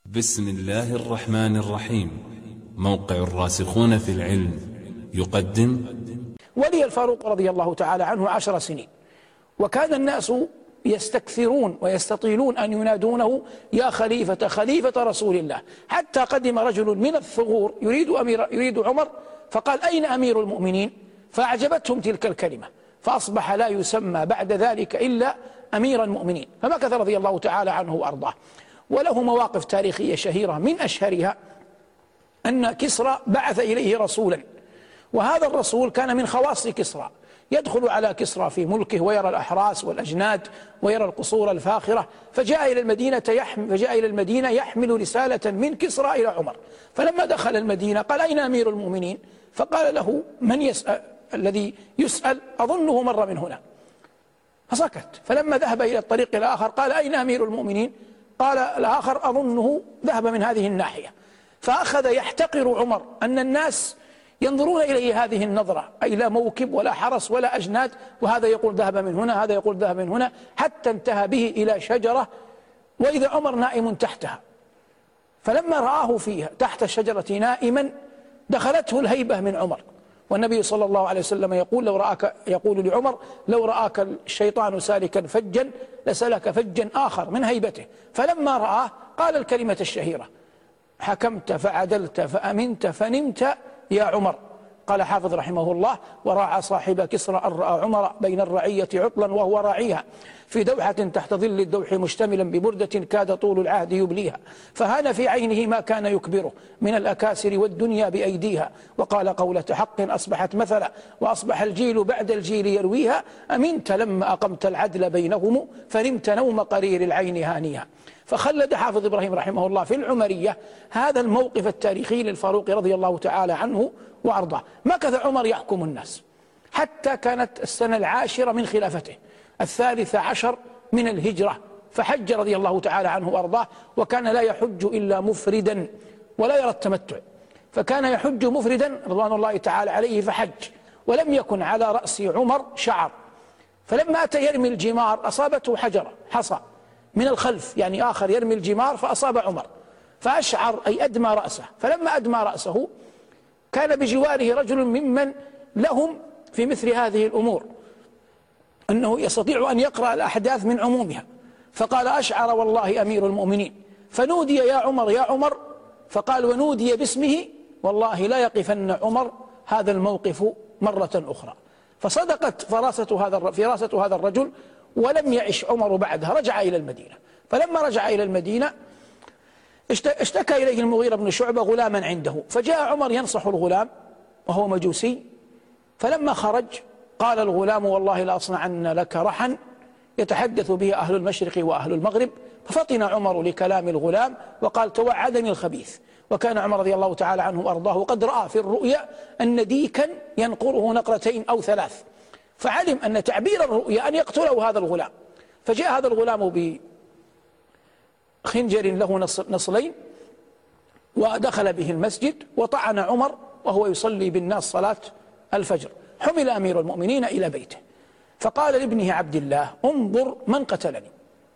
بسم الله الرحمن الرحيم. موقع الراسخون في العلم يقدم. ولي الفاروق رضي الله تعالى عنه 10 سنين، وكان الناس يستكثرون ويستطيلون أن ينادونه يا خليفة خليفة رسول الله، حتى قدم رجل من الثغور يريد عمر، فقال أين أمير المؤمنين؟ فأعجبتهم تلك الكلمة، فأصبح لا يسمى بعد ذلك إلا أمير المؤمنين، فمكث رضي الله تعالى عنه وأرضاه. وله مواقف تاريخية شهيرة، من أشهرها أن كسرى بعث إليه رسولا، وهذا الرسول كان من خواص كسرى، يدخل على كسرى في ملكه ويرى الأحراس والأجناد ويرى القصور الفاخرة، فجاء إلى المدينة يحمل رسالة من كسرى إلى عمر. فلما دخل المدينة قال أين أمير المؤمنين؟ فقال له من يسأل؟ الذي يسأل أظنه مر من هنا، فسكت. فلما ذهب إلى الطريق الآخر قال أين أمير المؤمنين؟ قال الآخر أظنه ذهب من هذه الناحية. فأخذ يحتقر عمر أن الناس ينظرون إليه هذه النظرة، أي لا موكب ولا حرس ولا أجناد، وهذا يقول ذهب من هنا، هذا يقول ذهب من هنا، حتى انتهى به إلى شجرة وإذا عمر نائم تحتها. فلما رآه فيها تحت الشجرة نائما دخلته الهيبة من عمر، والنبي صلى الله عليه وسلم يقول لعمر لو رآك الشيطان سالكا فجا لسلك فجا آخر من هيبته. فلما رآه قال الكلمة الشهيرة حكمت فعدلت فأمنت فنمت يا عمر. قال حافظ رحمه الله وراعى صاحب كسرى أن رأى عمر بين الرعية عطلا وهو راعيها في دوحة تحت ظل الدوح مشتملا ببردة كاد طول العهد يبليها، فهان في عينه ما كان يكبره من الأكاسر والدنيا بأيديها، وقال قولة حق أصبحت مثلا وأصبح الجيل بعد الجيل يرويها، أمنت لما أقمت العدل بينهم فنمت نوم قرير العين هانيها. فخلد حافظ إبراهيم رحمه الله في العمرية هذا الموقف التاريخي للفاروق رضي الله تعالى عنه وأرضاه. مكث عمر يحكم الناس حتى كانت السنة 10 من خلافته، 13 من الهجرة، فحج رضي الله تعالى عنه وأرضاه، وكان لا يحج إلا مفردا ولا يرى التمتع، فكان يحج مفردا رضوان الله تعالى عليه فحج، ولم يكن على رأس عمر شعر. فلما أتى يرمي الجمار أصابته حجرة حصى من الخلف، يعني آخر يرمي الجمار فأصاب عمر فأشعر أي أدمى رأسه. فلما أدمى رأسه كان بجواره رجل ممن لهم في مثل هذه الأمور أنه يستطيع أن يقرأ الأحداث من عمومها، فقال أشعر والله أمير المؤمنين، فنودي يا عمر يا عمر، فقال ونودي باسمه والله لا يقفن عمر هذا الموقف مرة أخرى. فصدقت فراسة هذا الرجل، ولم يعش عمر بعدها، رجع إلى المدينة. فلما رجع إلى المدينة اشتكى إليه المغيرة بن شعبة غلاما عنده، فجاء عمر ينصح الغلام وهو مجوسي. فلما خرج قال الغلام والله لأصنعن لك رحا يتحدث به أهل المشرق وأهل المغرب. ففطن عمر لكلام الغلام وقال توعدني الخبيث. وكان عمر رضي الله تعالى عنه وأرضاه قد رأى في الرؤيا أن ديكا ينقره نقرتين أو 3، فعلم أن تعبير الرؤيا أن يقتله هذا الغلام. فجاء هذا الغلام بخنجر له نصلين ودخل به المسجد وطعن عمر وهو يصلي بالناس صلاة الفجر. حمل أمير المؤمنين إلى بيته، فقال لابنه عبد الله انظر من قتلني.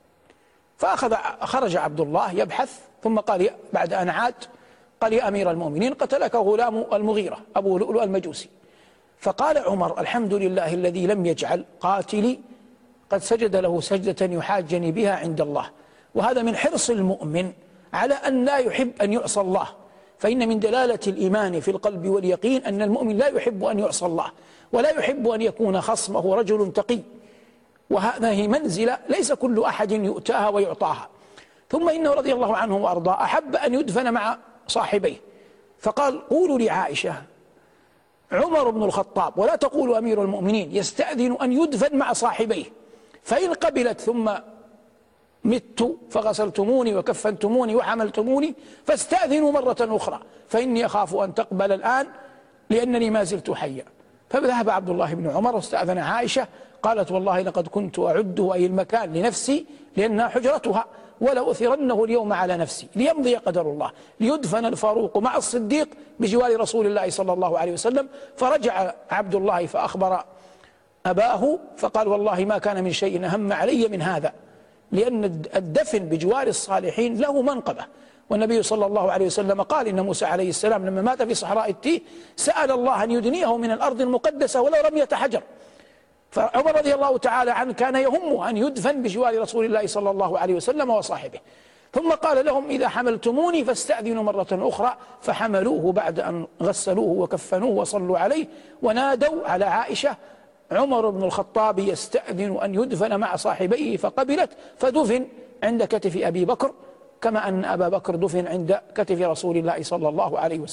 فخرج عبد الله يبحث، ثم قال بعد أن عاد قال يا أمير المؤمنين قتلك غلام المغيرة أبو لؤلؤ المجوسي. فقال عمر الحمد لله الذي لم يجعل قاتلي قد سجد له سجدة يحاجني بها عند الله. وهذا من حرص المؤمن على أن لا يحب أن يعصى الله، فإن من دلالة الإيمان في القلب واليقين أن المؤمن لا يحب أن يعصى الله، ولا يحب أن يكون خصمه رجل تقي، وهذه منزلة ليس كل أحد يؤتاها ويعطاها. ثم إنه رضي الله عنه وأرضاه أحب أن يدفن مع صاحبيه، فقال قولوا لعائشة عمر بن الخطاب ولا تقولوا أمير المؤمنين يستأذن أن يدفن مع صاحبيه، فإن قبلت ثم مت فغسلتموني وكفنتموني وحملتموني فاستأذنوا مرة أخرى فإني أخاف أن تقبل الآن لأنني ما زلت حيا. فذهب عبد الله بن عمر واستأذن عائشة، قالت والله لقد كنت أعده أي المكان لنفسي لأنها حجرتها، ولأثرنه اليوم على نفسي ليمضي قدر الله، ليدفن الفاروق مع الصديق بجوار رسول الله صلى الله عليه وسلم. فرجع عبد الله فأخبر أباه فقال والله ما كان من شيء أهم علي من هذا، لأن الدفن بجوار الصالحين له منقبة، والنبي صلى الله عليه وسلم قال إن موسى عليه السلام لما مات في صحراء التيه سأل الله أن يدنيه من الأرض المقدسة ولو رمية حجر. فعمر رضي الله تعالى عنه كان يهمه أن يدفن بجوار رسول الله صلى الله عليه وسلم وصاحبه. ثم قال لهم إذا حملتموني فاستأذنوا مرة أخرى، فحملوه بعد أن غسلوه وكفنوه وصلوا عليه، ونادوا على عائشة عمر بن الخطاب يستأذن أن يدفن مع صاحبيه، فقبلت، فدفن عند كتف أبي بكر، كما أن أبا بكر دفن عند كتف رسول الله صلى الله عليه وسلم.